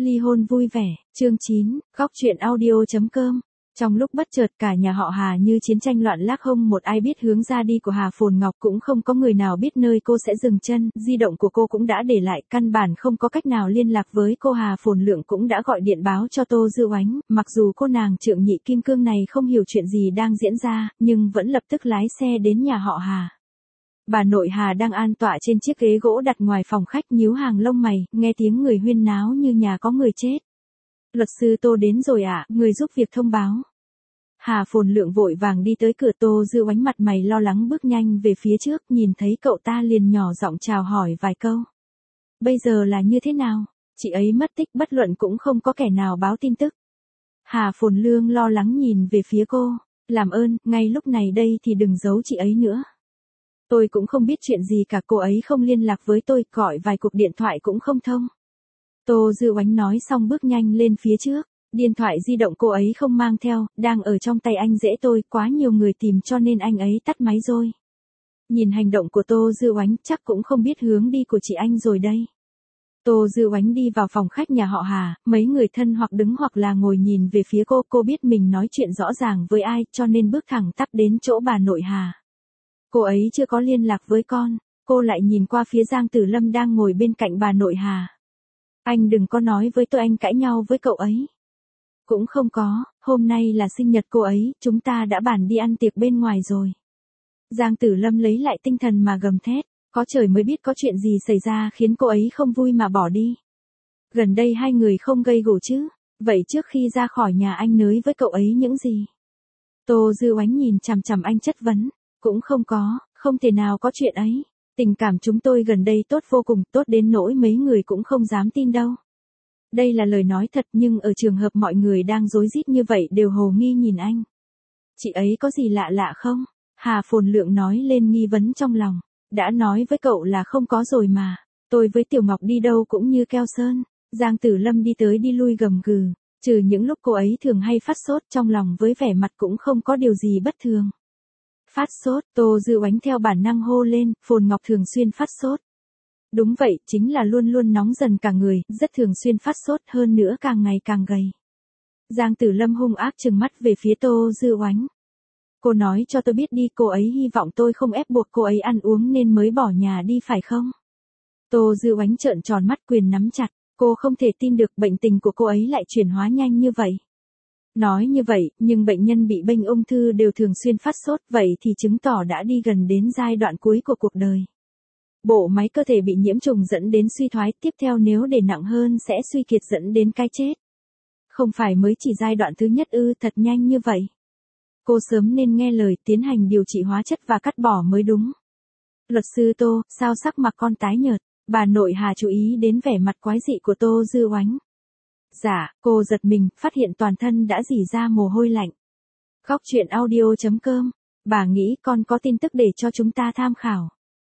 Ly hôn vui vẻ, chương 9, góc truyện audio.com. Trong lúc bất chợt cả nhà họ Hà như chiến tranh loạn lạc, không một ai biết hướng ra đi của Hà Phồn Ngọc, cũng không có người nào biết nơi cô sẽ dừng chân, di động của cô cũng đã để lại, căn bản không có cách nào liên lạc với cô. Hà Phồn Lượng cũng đã gọi điện báo cho Tô Dư Oánh, mặc dù cô nàng trượng nhị kim cương này không hiểu chuyện gì đang diễn ra, nhưng vẫn lập tức lái xe đến nhà họ Hà. Bà nội Hà đang an tọa trên chiếc ghế gỗ đặt ngoài phòng khách, nhíu hàng lông mày, nghe tiếng người huyên náo như nhà có người chết. Luật sư Tô đến rồi ạ, người giúp việc thông báo. Hà Phồn Lượng vội vàng đi tới cửa. Tô Dư Oánh mặt mày lo lắng bước nhanh về phía trước, nhìn thấy cậu ta liền nhỏ giọng chào hỏi vài câu. Bây giờ là như thế nào? Chị ấy mất tích, bất luận cũng không có kẻ nào báo tin tức. Hà Phồn Lương lo lắng nhìn về phía cô. Làm ơn, ngay lúc này đây thì đừng giấu chị ấy nữa. Tôi cũng không biết chuyện gì cả, cô ấy không liên lạc với tôi, gọi vài cuộc điện thoại cũng không thông. Tô Dư Oánh nói xong bước nhanh lên phía trước. Điện thoại di động cô ấy không mang theo, đang ở trong tay anh rể tôi, quá nhiều người tìm cho nên anh ấy tắt máy rồi. Nhìn hành động của Tô Dư Oánh chắc cũng không biết hướng đi của chị anh rồi đây. Tô Dư Oánh đi vào phòng khách nhà họ Hà, mấy người thân hoặc đứng hoặc là ngồi nhìn về phía cô biết mình nói chuyện rõ ràng với ai cho nên bước thẳng tắp đến chỗ bà nội Hà. Cô ấy chưa có liên lạc với con, cô lại nhìn qua phía Giang Tử Lâm đang ngồi bên cạnh bà nội Hà. Anh đừng có nói với tôi anh cãi nhau với cậu ấy. Cũng không có, hôm nay là sinh nhật cô ấy, chúng ta đã bàn đi ăn tiệc bên ngoài rồi. Giang Tử Lâm lấy lại tinh thần mà gầm thét, có trời mới biết có chuyện gì xảy ra khiến cô ấy không vui mà bỏ đi. Gần đây hai người không gây gổ chứ, vậy trước khi ra khỏi nhà anh nới với cậu ấy những gì? Tô Dư Oánh nhìn chằm chằm anh chất vấn, cũng không có, không thể nào có chuyện ấy. Tình cảm chúng tôi gần đây tốt vô cùng, tốt đến nỗi mấy người cũng không dám tin đâu. Đây là lời nói thật, nhưng ở trường hợp mọi người đang rối rít như vậy đều hồ nghi nhìn anh. Chị ấy có gì lạ lạ không? Hà Phồn Lượng nói lên nghi vấn trong lòng. Đã nói với cậu là không có rồi mà. Tôi với Tiểu Ngọc đi đâu cũng như keo sơn. Giang Tử Lâm đi tới đi lui gầm gừ. Trừ những lúc cô ấy thường hay phát sốt, trong lòng với vẻ mặt cũng không có điều gì bất thường. Phát sốt, Tô Dư Oánh theo bản năng hô lên, Phồn Ngọc thường xuyên phát sốt. Đúng vậy, chính là luôn luôn nóng dần cả người, rất thường xuyên phát sốt, hơn nữa càng ngày càng gầy. Giang Tử Lâm hung ác trừng mắt về phía Tô Dư Oánh. Cô nói cho tôi biết đi, cô ấy hy vọng tôi không ép buộc cô ấy ăn uống nên mới bỏ nhà đi phải không? Tô Dư Oánh trợn tròn mắt, quyền nắm chặt, cô không thể tin được bệnh tình của cô ấy lại chuyển hóa nhanh như vậy. Nói như vậy, nhưng bệnh nhân bị bệnh ung thư đều thường xuyên phát sốt, vậy thì chứng tỏ đã đi gần đến giai đoạn cuối của cuộc đời. Bộ máy cơ thể bị nhiễm trùng dẫn đến suy thoái, tiếp theo nếu để nặng hơn sẽ suy kiệt dẫn đến cái chết. Không phải mới chỉ giai đoạn thứ nhất ư, thật nhanh như vậy. Cô sớm nên nghe lời tiến hành điều trị hóa chất và cắt bỏ mới đúng. Luật sư Tô, sao sắc mặt con tái nhợt? Bà nội Hà chú ý đến vẻ mặt quái dị của Tô Dư Oánh. Dạ, cô giật mình, phát hiện toàn thân đã rỉ ra mồ hôi lạnh. Góc truyện audio.com, bà nghĩ con có tin tức để cho chúng ta tham khảo.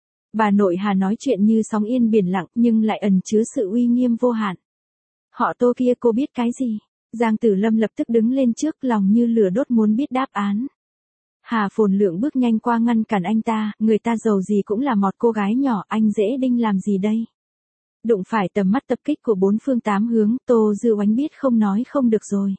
Bà nội Hà nói chuyện như sóng yên biển lặng nhưng lại ẩn chứa sự uy nghiêm vô hạn. Họ Tô kia cô biết cái gì? Giang Tử Lâm lập tức đứng lên trước, lòng như lửa đốt muốn biết đáp án. Hà Phồn Lượng bước nhanh qua ngăn cản anh ta, người ta giàu gì cũng là một cô gái nhỏ, anh dễ đinh làm gì đây? Đụng phải tầm mắt tập kích của bốn phương tám hướng, Tô Dư Oánh biết không nói không được rồi.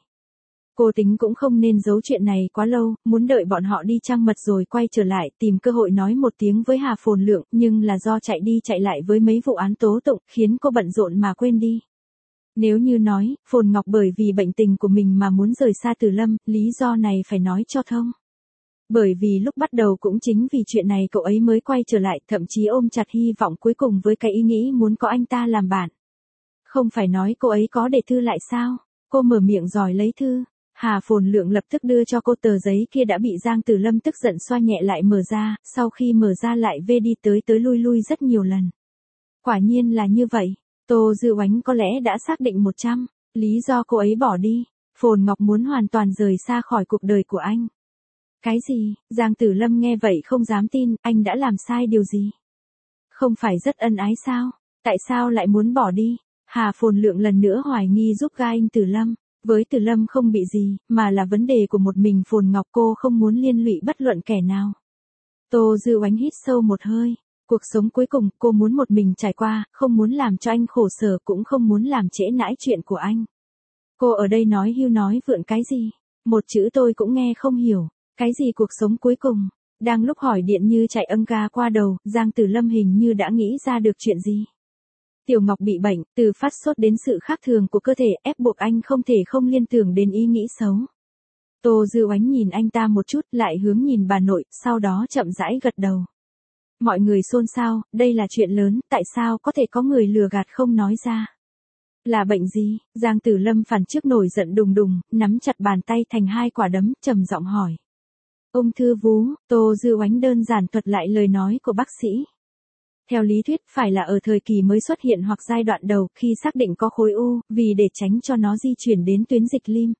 Cô tính cũng không nên giấu chuyện này quá lâu, muốn đợi bọn họ đi trăng mật rồi quay trở lại, tìm cơ hội nói một tiếng với Hà Phồn Lượng, nhưng là do chạy đi chạy lại với mấy vụ án tố tụng, khiến cô bận rộn mà quên đi. Nếu như nói, Phồn Ngọc bởi vì bệnh tình của mình mà muốn rời xa Tử Lâm, lý do này phải nói cho thông. Bởi vì lúc bắt đầu cũng chính vì chuyện này cậu ấy mới quay trở lại, thậm chí ôm chặt hy vọng cuối cùng với cái ý nghĩ muốn có anh ta làm bạn. Không phải nói cô ấy có để thư lại sao? Cô mở miệng đòi lấy thư. Hà Phồn Lượng lập tức đưa cho cô tờ giấy kia đã bị Giang Tử Lâm tức giận xoa nhẹ lại mở ra, sau khi mở ra lại vê đi tới lui rất nhiều lần. Quả nhiên là như vậy, Tô Dư Oánh có lẽ đã xác định 100, lý do cô ấy bỏ đi, Phồn Ngọc muốn hoàn toàn rời xa khỏi cuộc đời của anh. Cái gì? Giang Tử Lâm nghe vậy không dám tin, anh đã làm sai điều gì? Không phải rất ân ái sao? Tại sao lại muốn bỏ đi? Hà Phồn Lượng lần nữa hoài nghi giúp gai anh Tử Lâm. Với Tử Lâm không bị gì, mà là vấn đề của một mình Phồn Ngọc, cô không muốn liên lụy bất luận kẻ nào. Tô Dư Oánh hít sâu một hơi. Cuộc sống cuối cùng cô muốn một mình trải qua, không muốn làm cho anh khổ sở cũng không muốn làm trễ nãi chuyện của anh. Cô ở đây nói hưu nói vượn cái gì? Một chữ tôi cũng nghe không hiểu. Cái gì cuộc sống cuối cùng? Đang lúc hỏi điện như chạy âng ga qua đầu, Giang Tử Lâm hình như đã nghĩ ra được chuyện gì. Tiểu Ngọc bị bệnh, từ phát sốt đến sự khác thường của cơ thể ép buộc anh không thể không liên tưởng đến ý nghĩ xấu. Tô Dư Oánh nhìn anh ta một chút lại hướng nhìn bà nội, sau đó chậm rãi gật đầu. Mọi người xôn xao, đây là chuyện lớn, tại sao có thể có người lừa gạt không nói ra. Là bệnh gì? Giang Tử Lâm phản trước nổi giận đùng đùng, nắm chặt bàn tay thành hai quả đấm, trầm giọng hỏi. Ung thư vú, Tô Dư Oánh đơn giản thuật lại lời nói của bác sĩ. Theo lý thuyết phải là ở thời kỳ mới xuất hiện hoặc giai đoạn đầu khi xác định có khối u, vì để tránh cho nó di chuyển đến tuyến dịch lim.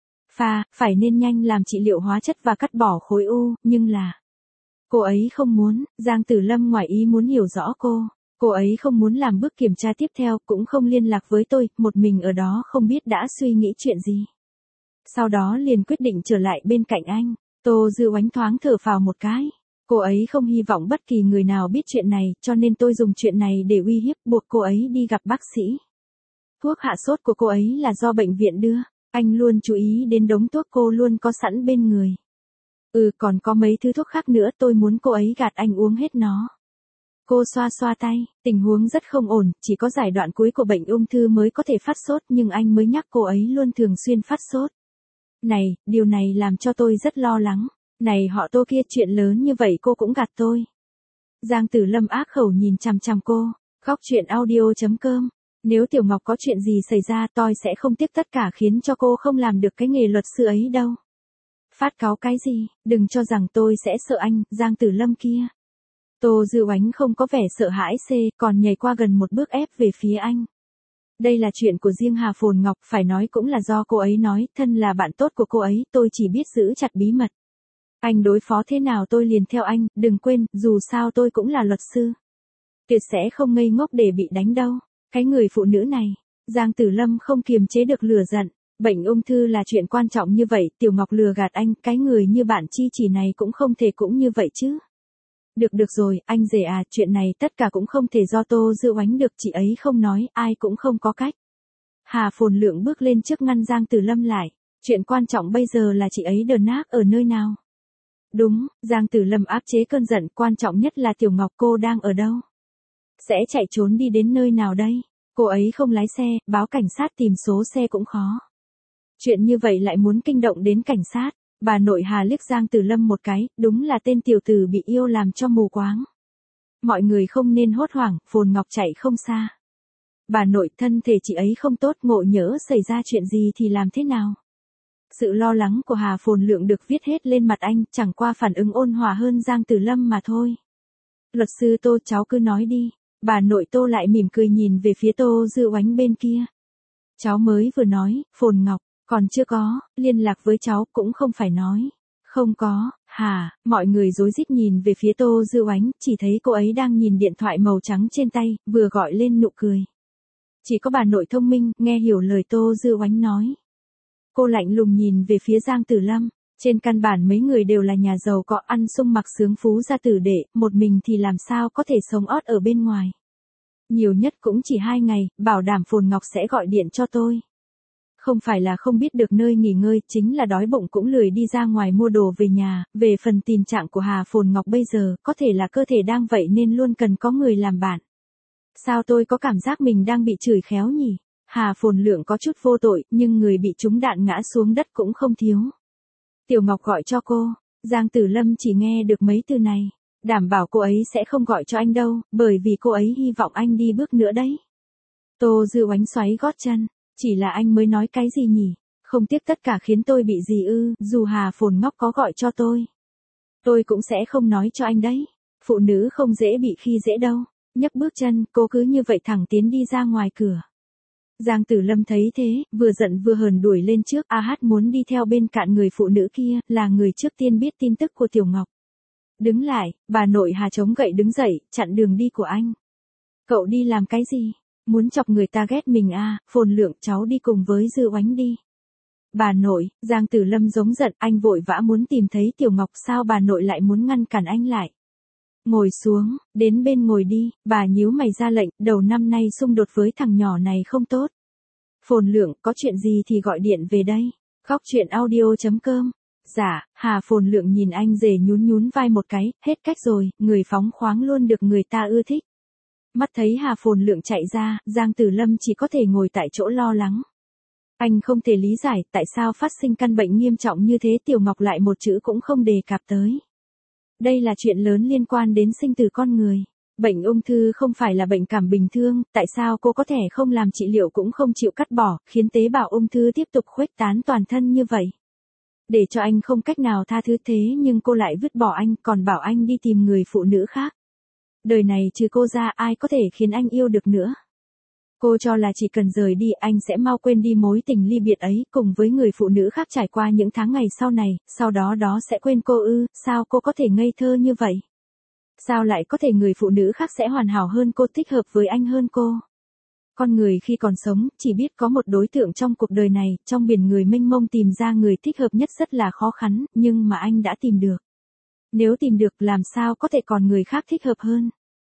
Phải nên nhanh làm trị liệu hóa chất và cắt bỏ khối u, nhưng là... Cô ấy không muốn, Giang Tử Lâm ngoài ý muốn hiểu rõ cô. Cô ấy không muốn làm bước kiểm tra tiếp theo, cũng không liên lạc với tôi, một mình ở đó không biết đã suy nghĩ chuyện gì. Sau đó liền quyết định trở lại bên cạnh anh. Tô Dư Oánh thoáng thở phào một cái. Cô ấy không hy vọng bất kỳ người nào biết chuyện này, cho nên tôi dùng chuyện này để uy hiếp buộc cô ấy đi gặp bác sĩ. Thuốc hạ sốt của cô ấy là do bệnh viện đưa. Anh luôn chú ý đến đống thuốc cô luôn có sẵn bên người. Còn có mấy thứ thuốc khác nữa, tôi muốn cô ấy gạt anh uống hết nó. Cô xoa xoa tay, tình huống rất không ổn, chỉ có giai đoạn cuối của bệnh ung thư mới có thể phát sốt, nhưng anh mới nhắc cô ấy luôn thường xuyên phát sốt. Này, điều này làm cho tôi rất lo lắng. Này họ Tô kia, chuyện lớn như vậy cô cũng gạt tôi. Giang Tử Lâm ác khẩu nhìn chằm chằm cô. Khóc chuyện audio.com. Nếu Tiểu Ngọc có chuyện gì xảy ra tôi sẽ không tiếc tất cả khiến cho cô không làm được cái nghề luật sư ấy đâu. Phát cáu cái gì, đừng cho rằng tôi sẽ sợ anh, Giang Tử Lâm kia. Tô Dư Oánh không có vẻ sợ hãi còn nhảy qua gần một bước ép về phía anh. Đây là chuyện của riêng Hà Phồn Ngọc, phải nói cũng là do cô ấy nói, thân là bạn tốt của cô ấy, tôi chỉ biết giữ chặt bí mật. Anh đối phó thế nào tôi liền theo anh, đừng quên, dù sao tôi cũng là luật sư. Tuyệt sẽ không ngây ngốc để bị đánh đâu. Cái người phụ nữ này, Giang Tử Lâm không kiềm chế được lửa giận. Bệnh ung thư là chuyện quan trọng như vậy, Tiểu Ngọc lừa gạt anh, cái người như bạn Chi Chỉ này cũng không thể cũng như vậy chứ. Được rồi, anh rể à, chuyện này tất cả cũng không thể do Tô Dư Oánh được, chị ấy không nói, ai cũng không có cách. Hà Phồn Lượng bước lên trước ngăn Giang Tử Lâm lại. Chuyện quan trọng bây giờ là chị ấy đờn ác ở nơi nào? Đúng, Giang Tử Lâm áp chế cơn giận, quan trọng nhất là Tiểu Ngọc cô đang ở đâu? Sẽ chạy trốn đi đến nơi nào đây? Cô ấy không lái xe, báo cảnh sát tìm số xe cũng khó. Chuyện như vậy lại muốn kinh động đến cảnh sát. Bà nội Hà liếc Giang Tử Lâm một cái, đúng là tên tiểu tử bị yêu làm cho mù quáng. Mọi người không nên hốt hoảng, Phồn Ngọc chạy không xa. Bà nội, thân thể chị ấy không tốt, ngộ nhỡ xảy ra chuyện gì thì làm thế nào? Sự lo lắng của Hà Phồn Lượng được viết hết lên mặt anh, chẳng qua phản ứng ôn hòa hơn Giang Tử Lâm mà thôi. Luật sư Tô, cháu cứ nói đi. Bà nội Tô lại mỉm cười nhìn về phía Tô Dư Oánh bên kia. Cháu mới vừa nói, Phồn Ngọc, còn chưa có, liên lạc với cháu cũng không phải nói. Không có, hả, mọi người rối rít nhìn về phía Tô Dư Oánh, chỉ thấy cô ấy đang nhìn điện thoại màu trắng trên tay, vừa gọi lên nụ cười. Chỉ có bà nội thông minh, nghe hiểu lời Tô Dư Oánh nói. Cô lạnh lùng nhìn về phía Giang Tử Lâm, trên căn bản mấy người đều là nhà giàu có ăn sung mặc sướng phú gia tử đệ, một mình thì làm sao có thể sống ót ở bên ngoài. Nhiều nhất cũng chỉ 2 ngày, bảo đảm Phồn Ngọc sẽ gọi điện cho tôi. Không phải là không biết được nơi nghỉ ngơi, chính là đói bụng cũng lười đi ra ngoài mua đồ về nhà. Về phần tình trạng của Hà Phồn Ngọc bây giờ, có thể là cơ thể đang vậy nên luôn cần có người làm bạn. Sao tôi có cảm giác mình đang bị chửi khéo nhỉ? Hà Phồn Lượng có chút vô tội, nhưng người bị trúng đạn ngã xuống đất cũng không thiếu. Tiểu Ngọc gọi cho cô, Giang Tử Lâm chỉ nghe được mấy từ này. Đảm bảo cô ấy sẽ không gọi cho anh đâu, bởi vì cô ấy hy vọng anh đi bước nữa đấy. Tô Dư Oánh xoáy gót chân, chỉ là anh mới nói cái gì nhỉ? Không tiếc tất cả khiến tôi bị gì ư? Dù Hà Phồn Ngọc có gọi cho tôi cũng sẽ không nói cho anh đấy. Phụ nữ không dễ bị khi dễ đâu. Nhấc bước chân, cô cứ như vậy thẳng tiến đi ra ngoài cửa. Giang Tử Lâm thấy thế, vừa giận vừa hờn đuổi lên trước. Muốn đi theo bên cạnh người phụ nữ kia, là người trước tiên biết tin tức của Tiểu Ngọc. Đứng lại, bà nội Hà chống gậy đứng dậy, chặn đường đi của anh. Cậu đi làm cái gì? Muốn chọc người ta ghét mình à? Phồn Lượng, cháu đi cùng với Dư Oánh đi. Bà nội, Giang Tử Lâm giống giận, anh vội vã muốn tìm thấy Tiểu Ngọc, sao bà nội lại muốn ngăn cản anh lại? Ngồi xuống, đến bên ngồi đi, bà nhíu mày ra lệnh, đầu năm nay xung đột với thằng nhỏ này không tốt. Phồn Lượng, có chuyện gì thì gọi điện về đây. Góc chuyện audio.com. Dạ, Hà Phồn Lượng nhìn anh rể nhún nhún vai một cái, hết cách rồi, người phóng khoáng luôn được người ta ưa thích. Mắt thấy Hà Phồn Lượng chạy ra, Giang Tử Lâm chỉ có thể ngồi tại chỗ lo lắng. Anh không thể lý giải tại sao phát sinh căn bệnh nghiêm trọng như thế Tiểu Ngọc lại một chữ cũng không đề cập tới. Đây là chuyện lớn liên quan đến sinh tử con người. Bệnh ung thư không phải là bệnh cảm bình thường, tại sao cô có thể không làm trị liệu cũng không chịu cắt bỏ, khiến tế bào ung thư tiếp tục khuếch tán toàn thân như vậy. Để cho anh không cách nào tha thứ thế nhưng cô lại vứt bỏ anh còn bảo anh đi tìm người phụ nữ khác. Đời này trừ cô ra ai có thể khiến anh yêu được nữa. Cô cho là chỉ cần rời đi anh sẽ mau quên đi mối tình ly biệt ấy cùng với người phụ nữ khác trải qua những tháng ngày sau này, sau đó sẽ quên cô ư, sao cô có thể ngây thơ như vậy? Sao lại có thể người phụ nữ khác sẽ hoàn hảo hơn cô thích hợp với anh hơn cô? Con người khi còn sống chỉ biết có một đối tượng trong cuộc đời này, trong biển người mênh mông tìm ra người thích hợp nhất rất là khó khăn, nhưng mà anh đã tìm được. Nếu tìm được làm sao có thể còn người khác thích hợp hơn?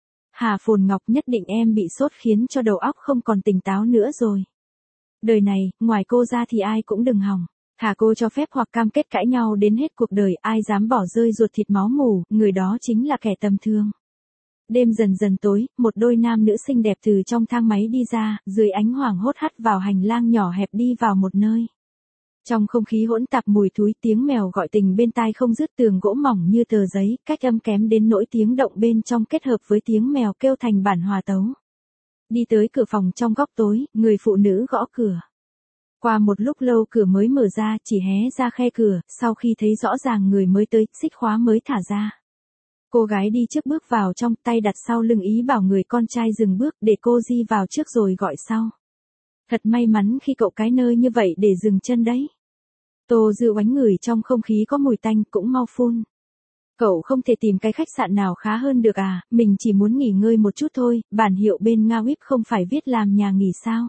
Hà Phồn Ngọc nhất định em bị sốt khiến cho đầu óc không còn tỉnh táo nữa rồi. Đời này, ngoài cô ra thì ai cũng đừng hòng. Thà cô cho phép hoặc cam kết cãi nhau đến hết cuộc đời, ai dám bỏ rơi ruột thịt máu mủ, người đó chính là kẻ tầm thường. Đêm dần dần tối, một đôi nam nữ xinh đẹp từ trong thang máy đi ra, dưới ánh hoàng hốt hắt vào hành lang nhỏ hẹp đi vào một nơi. Trong không khí hỗn tạp mùi thúi tiếng mèo gọi tình bên tai không dứt tường gỗ mỏng như tờ giấy, cách âm kém đến nỗi tiếng động bên trong kết hợp với tiếng mèo kêu thành bản hòa tấu. Đi tới cửa phòng trong góc tối, người phụ nữ gõ cửa. Qua một lúc lâu cửa mới mở ra, chỉ hé ra khe cửa, sau khi thấy rõ ràng người mới tới, xích khóa mới thả ra. Cô gái đi trước bước vào trong, tay đặt sau lưng ý bảo người con trai dừng bước để cô di vào trước rồi gọi sau. Thật may mắn khi cậu cái nơi như vậy để dừng chân đấy. Tô Dư oánh ngửi trong không khí có mùi tanh cũng mau phun. Cậu không thể tìm cái khách sạn nào khá hơn được à, mình chỉ muốn nghỉ ngơi một chút thôi, bản hiệu bên Nga Whip không phải viết làm nhà nghỉ sao.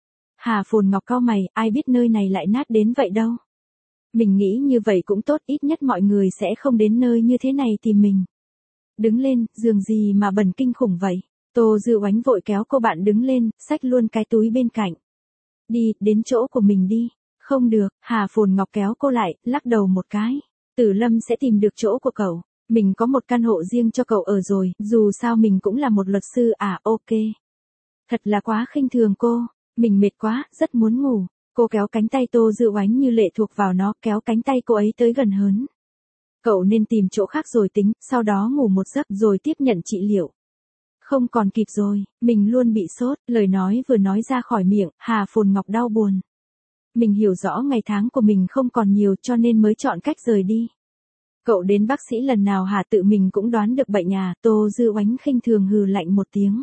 Hà Phồn Ngọc cau mày, ai biết nơi này lại nát đến vậy đâu. Mình nghĩ như vậy cũng tốt, ít nhất mọi người sẽ không đến nơi như thế này tìm mình. Đứng lên, giường gì mà bẩn kinh khủng vậy. Tô Dư oánh vội kéo cô bạn đứng lên, xách luôn cái túi bên cạnh. Đi, đến chỗ của mình đi. Không được, Hà Phồn Ngọc kéo cô lại, lắc đầu một cái. Tử Lâm sẽ tìm được chỗ của cậu. Mình có một căn hộ riêng cho cậu ở rồi, dù sao mình cũng là một luật sư à, ok. Thật là quá khinh thường cô. Mình mệt quá, rất muốn ngủ. Cô kéo cánh tay Tô Dư oánh như lệ thuộc vào nó, kéo cánh tay cô ấy tới gần hơn. Cậu nên tìm chỗ khác rồi tính, sau đó ngủ một giấc rồi tiếp nhận trị liệu. Không còn kịp rồi, mình luôn bị sốt, lời nói vừa nói ra khỏi miệng, Hà Phồn Ngọc đau buồn. Mình hiểu rõ ngày tháng của mình không còn nhiều cho nên mới chọn cách rời đi. Cậu đến bác sĩ lần nào hả, tự mình cũng đoán được bệnh à, Tô Dư oánh khinh thường hừ lạnh một tiếng.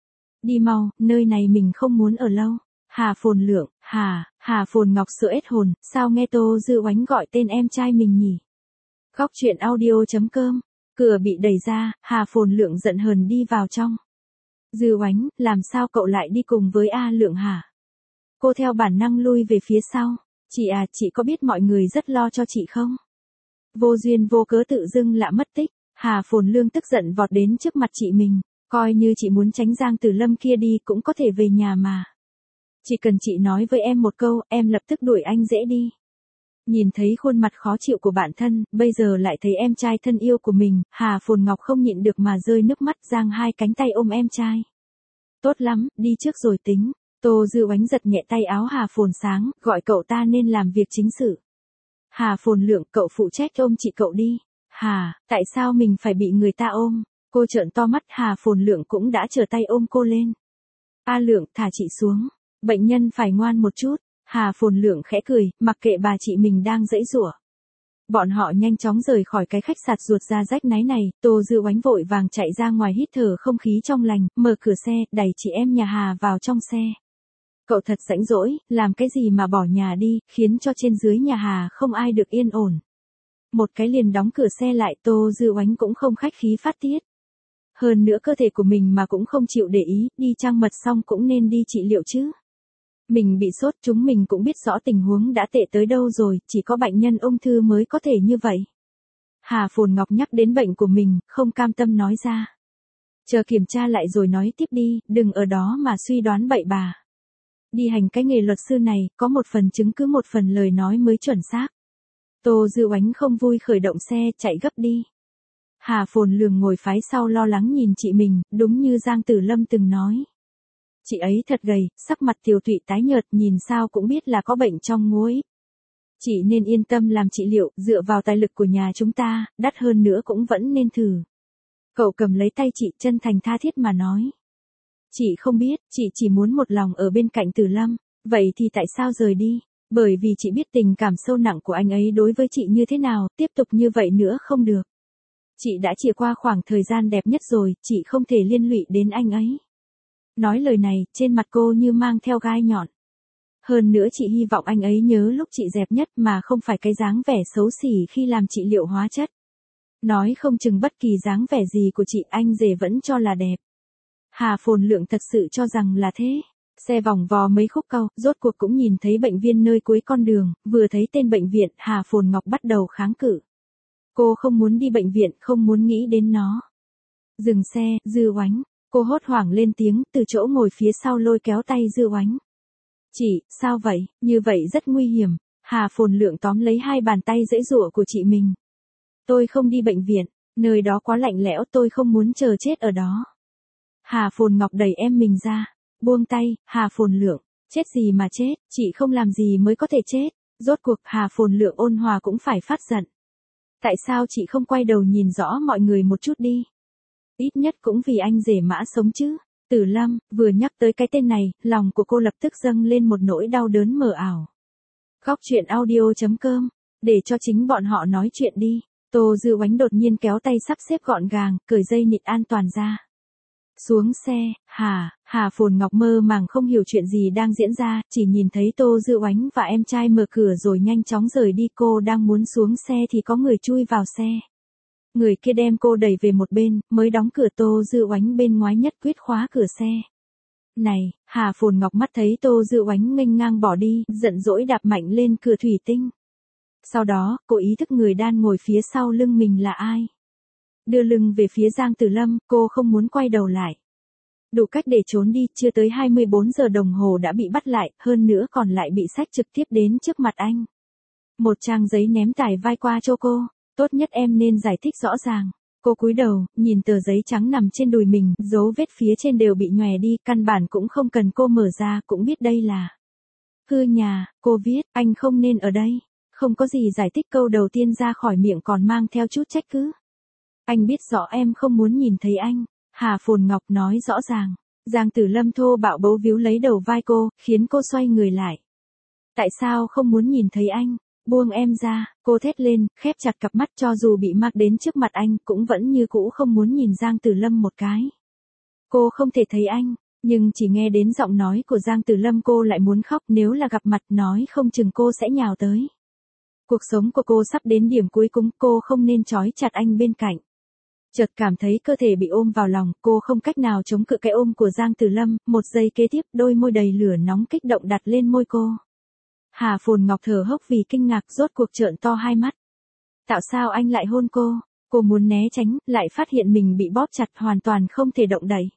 Đi mau, nơi này mình không muốn ở lâu. Hà Phồn Lượng, Hà Phồn Ngọc sợ hết hồn, sao nghe Tô Dư oánh gọi tên em trai mình nhỉ? Góc chuyện audio.com, cửa bị đẩy ra, Hà Phồn Lượng giận hờn đi vào trong. Dư oánh, làm sao cậu lại đi cùng với A Lượng hả? Cô theo bản năng lui về phía sau. Chị à, chị có biết mọi người rất lo cho chị không? Vô duyên vô cớ tự dưng lạ mất tích, Hà Phồn Lương tức giận vọt đến trước mặt chị mình. Coi như chị muốn tránh Giang Tử Lâm kia đi cũng có thể về nhà mà. Chỉ cần chị nói với em một câu, em lập tức đuổi anh dễ đi. Nhìn thấy khuôn mặt khó chịu của bạn thân, bây giờ lại thấy em trai thân yêu của mình, Hà Phồn Ngọc không nhịn được mà rơi nước mắt, giang hai cánh tay ôm em trai. Tốt lắm, đi trước rồi tính. Tô Dư oánh giật nhẹ tay áo Hà Phồn Sáng, gọi cậu ta nên làm việc chính sự. Hà Phồn Lượng, cậu phụ trách ôm chị cậu đi. Tại sao mình phải bị người ta ôm? Cô trợn to mắt, Hà Phồn Lượng cũng đã trở tay ôm cô lên. A Lượng, thả chị xuống. Bệnh nhân phải ngoan một chút. Hà Phồn Lượng khẽ cười, mặc kệ bà chị mình đang giãy giụa. Bọn họ nhanh chóng rời khỏi cái khách sạn ruột ra rách náy này, Tô Dư oánh vội vàng chạy ra ngoài hít thở không khí trong lành, mở cửa xe, đẩy chị em nhà Hà vào trong xe. Cậu thật rãnh rỗi, làm cái gì mà bỏ nhà đi, khiến cho trên dưới nhà Hà không ai được yên ổn. Một cái liền đóng cửa xe lại, Tô Dư oánh cũng không khách khí phát tiết. Hơn nữa cơ thể của mình mà cũng không chịu để ý, đi trang mật xong cũng nên đi trị liệu chứ. Mình bị sốt, chúng mình cũng biết rõ tình huống đã tệ tới đâu rồi, chỉ có bệnh nhân ung thư mới có thể như vậy. Hà Phồn Ngọc nhắc đến bệnh của mình, không cam tâm nói ra. Chờ kiểm tra lại rồi nói tiếp đi, đừng ở đó mà suy đoán bậy bạ. Đi hành cái nghề luật sư này, có một phần chứng cứ một phần lời nói mới chuẩn xác. Tô Dư Oánh không vui khởi động xe, chạy gấp đi. Hà Phồn Lường ngồi phái sau lo lắng nhìn chị mình, đúng như Giang Tử Lâm từng nói. Chị ấy thật gầy, sắc mặt tiều tụy tái nhợt, nhìn sao cũng biết là có bệnh trong muối. Chị nên yên tâm làm trị liệu, dựa vào tài lực của nhà chúng ta, đắt hơn nữa cũng vẫn nên thử. Cậu cầm lấy tay chị, chân thành tha thiết mà nói. Chị không biết, chị chỉ muốn một lòng ở bên cạnh Tử Lâm, vậy thì tại sao rời đi? Bởi vì chị biết tình cảm sâu nặng của anh ấy đối với chị như thế nào, tiếp tục như vậy nữa không được. Chị đã trải qua khoảng thời gian đẹp nhất rồi, chị không thể liên lụy đến anh ấy. Nói lời này, trên mặt cô như mang theo gai nhọn. Hơn nữa chị hy vọng anh ấy nhớ lúc chị dẹp nhất mà không phải cái dáng vẻ xấu xỉ khi làm trị liệu hóa chất. Nói không chừng bất kỳ dáng vẻ gì của chị anh rể vẫn cho là đẹp. Hà Phồn Lượng thật sự cho rằng là thế. Xe vòng vò mấy khúc cau, rốt cuộc cũng nhìn thấy bệnh viện nơi cuối con đường, vừa thấy tên bệnh viện, Hà Phồn Ngọc bắt đầu kháng cự. Cô không muốn đi bệnh viện, không muốn nghĩ đến nó. Dừng xe, Dư Oánh. Cô hốt hoảng lên tiếng, từ chỗ ngồi phía sau lôi kéo tay Dư Oánh. Chị, sao vậy, như vậy rất nguy hiểm. Hà Phồn Lượng tóm lấy hai bàn tay giãy giụa của chị mình. Tôi không đi bệnh viện, nơi đó quá lạnh lẽo, tôi không muốn chờ chết ở đó. Hà Phồn Ngọc đẩy em mình ra, buông tay. Hà Phồn Lượng, chết gì mà chết, chị không làm gì mới có thể chết. Rốt cuộc Hà Phồn Lượng ôn hòa cũng phải phát giận. Tại sao chị không quay đầu nhìn rõ mọi người một chút đi? Ít nhất cũng vì anh rể Mã sống chứ. Tử Lâm, vừa nhắc tới cái tên này, lòng của cô lập tức dâng lên một nỗi đau đớn mờ ảo. Góc truyện audio.com, để cho chính bọn họ nói chuyện đi. Tô Dư Oánh đột nhiên kéo tay sắp xếp gọn gàng, cởi dây nịt an toàn ra. Xuống xe, Hà Phồn Ngọc mơ màng không hiểu chuyện gì đang diễn ra, chỉ nhìn thấy Tô Dư Oánh và em trai mở cửa rồi nhanh chóng rời đi. Cô đang muốn xuống xe thì có người chui vào xe. Người kia đem cô đẩy về một bên, mới đóng cửa. Tô Dư Oánh bên ngoài nhất quyết khóa cửa xe. Này, Hà Phồn Ngọc mắt thấy Tô Dư Oánh nghênh ngang bỏ đi, giận dỗi đạp mạnh lên cửa thủy tinh. Sau đó, cô ý thức người đang ngồi phía sau lưng mình là ai. Đưa lưng về phía Giang Tử Lâm, cô không muốn quay đầu lại. Đủ cách để trốn đi, chưa tới 24 giờ đồng hồ đã bị bắt lại, hơn nữa còn lại bị xách trực tiếp đến trước mặt anh. Một trang giấy ném tải vai qua cho cô. Tốt nhất em nên giải thích rõ ràng. Cô cúi đầu, nhìn tờ giấy trắng nằm trên đùi mình, dấu vết phía trên đều bị nhòe đi, căn bản cũng không cần cô mở ra, cũng biết đây là hư nhà. Cô viết, anh không nên ở đây. Không có gì giải thích, câu đầu tiên ra khỏi miệng còn mang theo chút trách cứ. Anh biết rõ em không muốn nhìn thấy anh. Hà Phồn Ngọc nói rõ ràng. Giang Tử Lâm thô bạo bấu víu lấy đầu vai cô, khiến cô xoay người lại. Tại sao không muốn nhìn thấy anh? Buông em ra, cô thét lên, khép chặt cặp mắt, cho dù bị mang đến trước mặt anh, cũng vẫn như cũ không muốn nhìn Giang Tử Lâm một cái. Cô không thể thấy anh, nhưng chỉ nghe đến giọng nói của Giang Tử Lâm cô lại muốn khóc, nếu là gặp mặt nói không chừng cô sẽ nhào tới. Cuộc sống của cô sắp đến điểm cuối cùng, cô không nên trói chặt anh bên cạnh. Chợt cảm thấy cơ thể bị ôm vào lòng, cô không cách nào chống cự cái ôm của Giang Tử Lâm, một giây kế tiếp, đôi môi đầy lửa nóng kích động đặt lên môi cô. Hà Phồn Ngọc thở hốc vì kinh ngạc, rốt cuộc trợn to hai mắt. Tại sao anh lại hôn cô? Cô muốn né tránh, lại phát hiện mình bị bóp chặt, hoàn toàn không thể động đậy.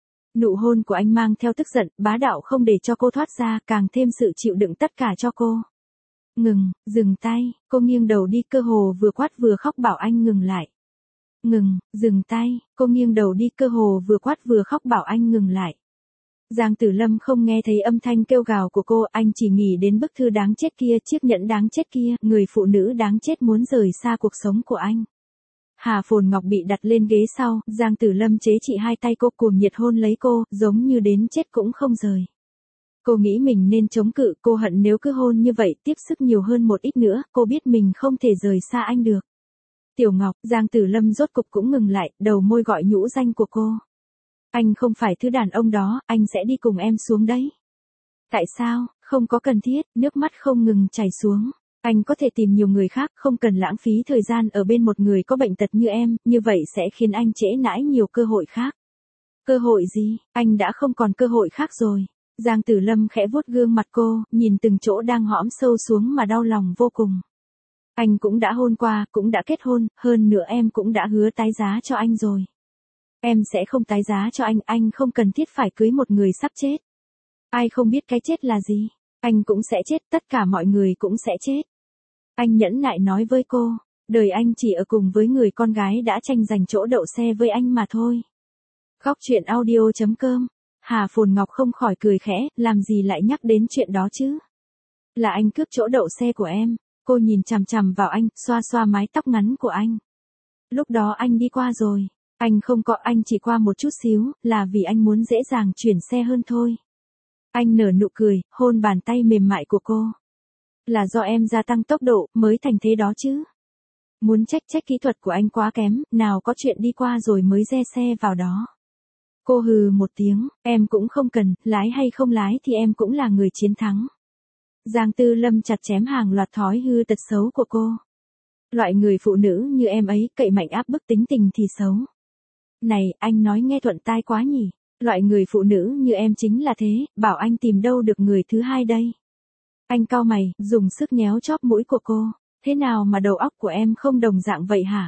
Nụ hôn của anh mang theo tức giận, bá đạo không để cho cô thoát ra, càng thêm sự chịu đựng tất cả cho cô. Ngừng, dừng tay, cô nghiêng đầu đi, cơ hồ vừa quát vừa khóc bảo anh ngừng lại. Ngừng, dừng tay, cô nghiêng đầu đi, cơ hồ vừa quát vừa khóc bảo anh ngừng lại. Giang Tử Lâm không nghe thấy âm thanh kêu gào của cô, anh chỉ nghĩ đến bức thư đáng chết kia, chiếc nhẫn đáng chết kia, người phụ nữ đáng chết muốn rời xa cuộc sống của anh. Hà Phồn Ngọc bị đặt lên ghế sau, Giang Tử Lâm chế trị hai tay cô, cuồng nhiệt hôn lấy cô, giống như đến chết cũng không rời. Cô nghĩ mình nên chống cự, cô hận nếu cứ hôn như vậy, tiếp sức nhiều hơn một ít nữa, cô biết mình không thể rời xa anh được. Tiểu Ngọc, Giang Tử Lâm rốt cục cũng ngừng lại, đầu môi gọi nhũ danh của cô. Anh không phải thứ đàn ông đó, anh sẽ đi cùng em xuống đấy. Tại sao? Không có cần thiết, nước mắt không ngừng chảy xuống. Anh có thể tìm nhiều người khác, không cần lãng phí thời gian ở bên một người có bệnh tật như em, như vậy sẽ khiến anh trễ nãi nhiều cơ hội khác. Cơ hội gì? Anh đã không còn cơ hội khác rồi. Giang Tử Lâm khẽ vuốt gương mặt cô, nhìn từng chỗ đang hõm sâu xuống mà đau lòng vô cùng. Anh cũng đã hôn qua, cũng đã kết hôn, hơn nữa em cũng đã hứa tái giá cho anh rồi. Em sẽ không tái giá cho anh không cần thiết phải cưới một người sắp chết. Ai không biết cái chết là gì, anh cũng sẽ chết, tất cả mọi người cũng sẽ chết. Anh nhẫn nại nói với cô, đời anh chỉ ở cùng với người con gái đã tranh giành chỗ đậu xe với anh mà thôi. Khóc chuyện audio.com. Hà Phồn Ngọc không khỏi cười khẽ, làm gì lại nhắc đến chuyện đó chứ? Là anh cướp chỗ đậu xe của em. Cô nhìn chằm chằm vào anh, xoa xoa mái tóc ngắn của anh. Lúc đó anh đi qua rồi. Anh không có, anh chỉ qua một chút xíu, là vì anh muốn dễ dàng chuyển xe hơn thôi. Anh nở nụ cười, hôn bàn tay mềm mại của cô. Là do em gia tăng tốc độ, mới thành thế đó chứ. Muốn trách kỹ thuật của anh quá kém, nào có chuyện đi qua rồi mới re xe vào đó. Cô hừ một tiếng, em cũng không cần, lái hay không lái thì em cũng là người chiến thắng. Giang Tư Lâm chặt chém hàng loạt thói hư tật xấu của cô. Loại người phụ nữ như em ấy, cậy mạnh áp bức tính tình thì xấu. Này, anh nói nghe thuận tai quá nhỉ. Loại người phụ nữ như em chính là thế, bảo anh tìm đâu được người thứ hai đây. Anh cau mày, dùng sức nhéo chóp mũi của cô. Thế nào mà đầu óc của em không đồng dạng vậy hả?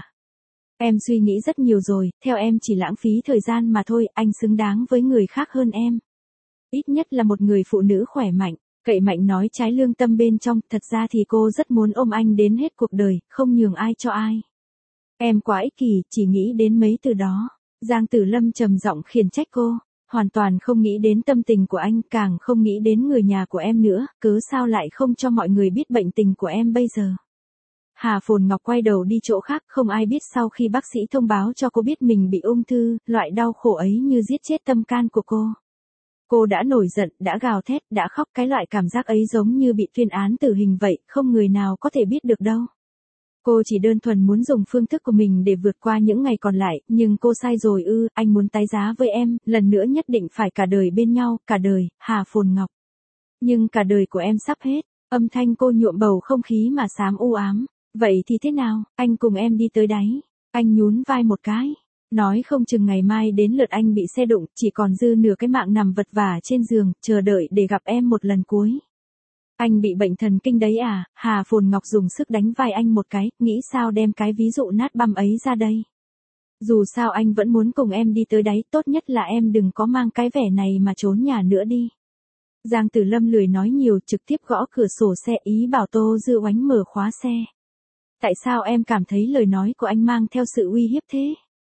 Em suy nghĩ rất nhiều rồi, theo em chỉ lãng phí thời gian mà thôi, anh xứng đáng với người khác hơn em. Ít nhất là một người phụ nữ khỏe mạnh. Cậy mạnh nói trái lương tâm bên trong, thật ra thì cô rất muốn ôm anh đến hết cuộc đời, không nhường ai cho ai. Em quá ích kỷ, chỉ nghĩ đến mấy từ đó. Giang Tử Lâm trầm giọng khiển trách cô, hoàn toàn không nghĩ đến tâm tình của anh, càng không nghĩ đến người nhà của em nữa, cớ sao lại không cho mọi người biết bệnh tình của em bây giờ. Hà Phồn Ngọc quay đầu đi chỗ khác, không ai biết sau khi bác sĩ thông báo cho cô biết mình bị ung thư, loại đau khổ ấy như giết chết tâm can của cô. Cô đã nổi giận, đã gào thét, đã khóc, cái loại cảm giác ấy giống như bị tuyên án tử hình vậy, không người nào có thể biết được đâu. Cô chỉ đơn thuần muốn dùng phương thức của mình để vượt qua những ngày còn lại, nhưng cô sai rồi ư, anh muốn tái giá với em, lần nữa nhất định phải cả đời bên nhau, cả đời, Hà Phồn Ngọc. Nhưng cả đời của em sắp hết, âm thanh cô nhuộm bầu không khí mà xám u ám. Vậy thì thế nào, anh cùng em đi tới đáy. Anh nhún vai một cái. Nói không chừng ngày mai đến lượt anh bị xe đụng, chỉ còn dư nửa cái mạng nằm vật vả trên giường, chờ đợi để gặp em một lần cuối. Anh bị bệnh thần kinh đấy à? Hà Phồn Ngọc dùng sức đánh vai anh một cái, nghĩ sao đem cái ví dụ nát băm ấy ra đây. Dù sao anh vẫn muốn cùng em đi tới đáy, tốt nhất là em đừng có mang cái vẻ này mà trốn nhà nữa đi. Giang Tử Lâm lười nói nhiều, trực tiếp gõ cửa sổ xe, ý bảo Tô Dư Oánh mở khóa xe. Tại sao em cảm thấy lời nói của anh mang theo sự uy hiếp thế?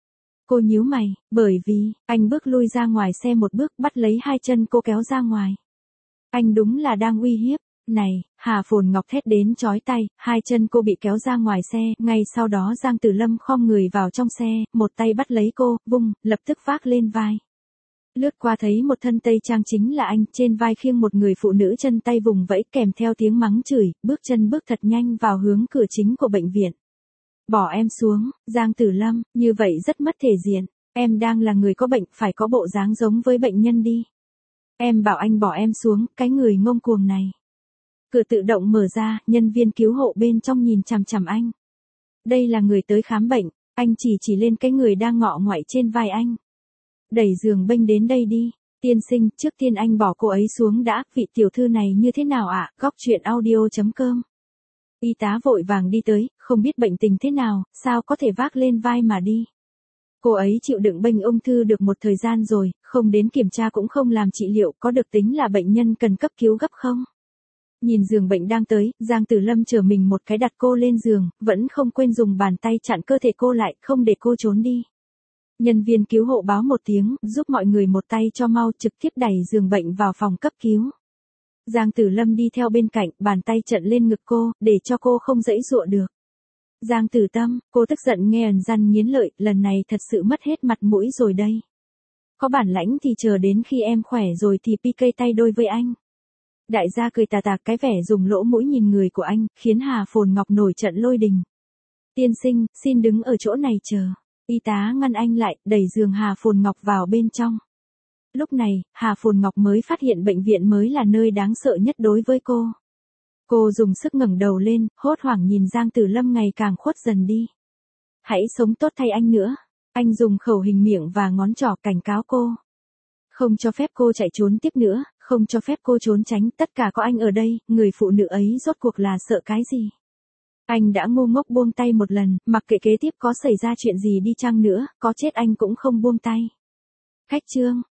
Cô nhíu mày, bởi vì, anh bước lui ra ngoài xe một bước, bắt lấy hai chân cô kéo ra ngoài. Anh đúng là đang uy hiếp. Này, Hà Phồn Ngọc thét đến chói tai, hai chân cô bị kéo ra ngoài xe, ngay sau đó Giang Tử Lâm khom người vào trong xe, một tay bắt lấy cô, vung, lập tức vác lên vai. Lướt qua thấy một thân tây trang chính là anh, trên vai khiêng một người phụ nữ chân tay vùng vẫy kèm theo tiếng mắng chửi, bước chân bước thật nhanh vào hướng cửa chính của bệnh viện. Bỏ em xuống, Giang Tử Lâm, như vậy rất mất thể diện, em đang là người có bệnh, phải có bộ dáng giống với bệnh nhân đi. Em bảo anh bỏ em xuống, cái người ngông cuồng này. Cửa tự động mở ra, nhân viên cứu hộ bên trong nhìn chằm chằm anh. Đây là người tới khám bệnh, anh chỉ lên cái người đang ngọ ngoại trên vai anh. Đẩy giường bênh đến đây đi, tiên sinh, trước tiên anh bỏ cô ấy xuống đã, vị tiểu thư này như thế nào ạ? Góc chuyện audio.com. Y tá vội vàng đi tới, không biết bệnh tình thế nào, sao có thể vác lên vai mà đi. Cô ấy chịu đựng bệnh ung thư được một thời gian rồi, không đến kiểm tra cũng không làm trị liệu, có được tính là bệnh nhân cần cấp cứu gấp không? Nhìn giường bệnh đang tới, Giang Tử Lâm chờ mình một cái đặt cô lên giường, vẫn không quên dùng bàn tay chặn cơ thể cô lại, không để cô trốn đi. Nhân viên cứu hộ báo một tiếng, giúp mọi người một tay cho mau, trực tiếp đẩy giường bệnh vào phòng cấp cứu. Giang Tử Lâm đi theo bên cạnh, bàn tay chặn lên ngực cô, để cho cô không giãy giụa được. Giang Tử Tâm, cô tức giận nghe ẩn răn nghiến lợi, lần này thật sự mất hết mặt mũi rồi đây. Có bản lãnh thì chờ đến khi em khỏe rồi thì PK tay đôi với anh. Đại gia cười tà tà, cái vẻ dùng lỗ mũi nhìn người của anh, khiến Hà Phồn Ngọc nổi trận lôi đình. Tiên sinh, xin đứng ở chỗ này chờ. Y tá ngăn anh lại, đẩy giường Hà Phồn Ngọc vào bên trong. Lúc này, Hà Phồn Ngọc mới phát hiện bệnh viện mới là nơi đáng sợ nhất đối với cô. Cô dùng sức ngẩng đầu lên, hốt hoảng nhìn Giang Tử Lâm ngày càng khuất dần đi. Hãy sống tốt thay anh nữa. Anh dùng khẩu hình miệng và ngón trỏ cảnh cáo cô. Không cho phép cô chạy trốn tiếp nữa, không cho phép cô trốn tránh, tất cả có anh ở đây, người phụ nữ ấy rốt cuộc là sợ cái gì? Anh đã ngu ngốc buông tay một lần, mặc kệ kế tiếp có xảy ra chuyện gì đi chăng nữa, có chết anh cũng không buông tay. Khách Trương,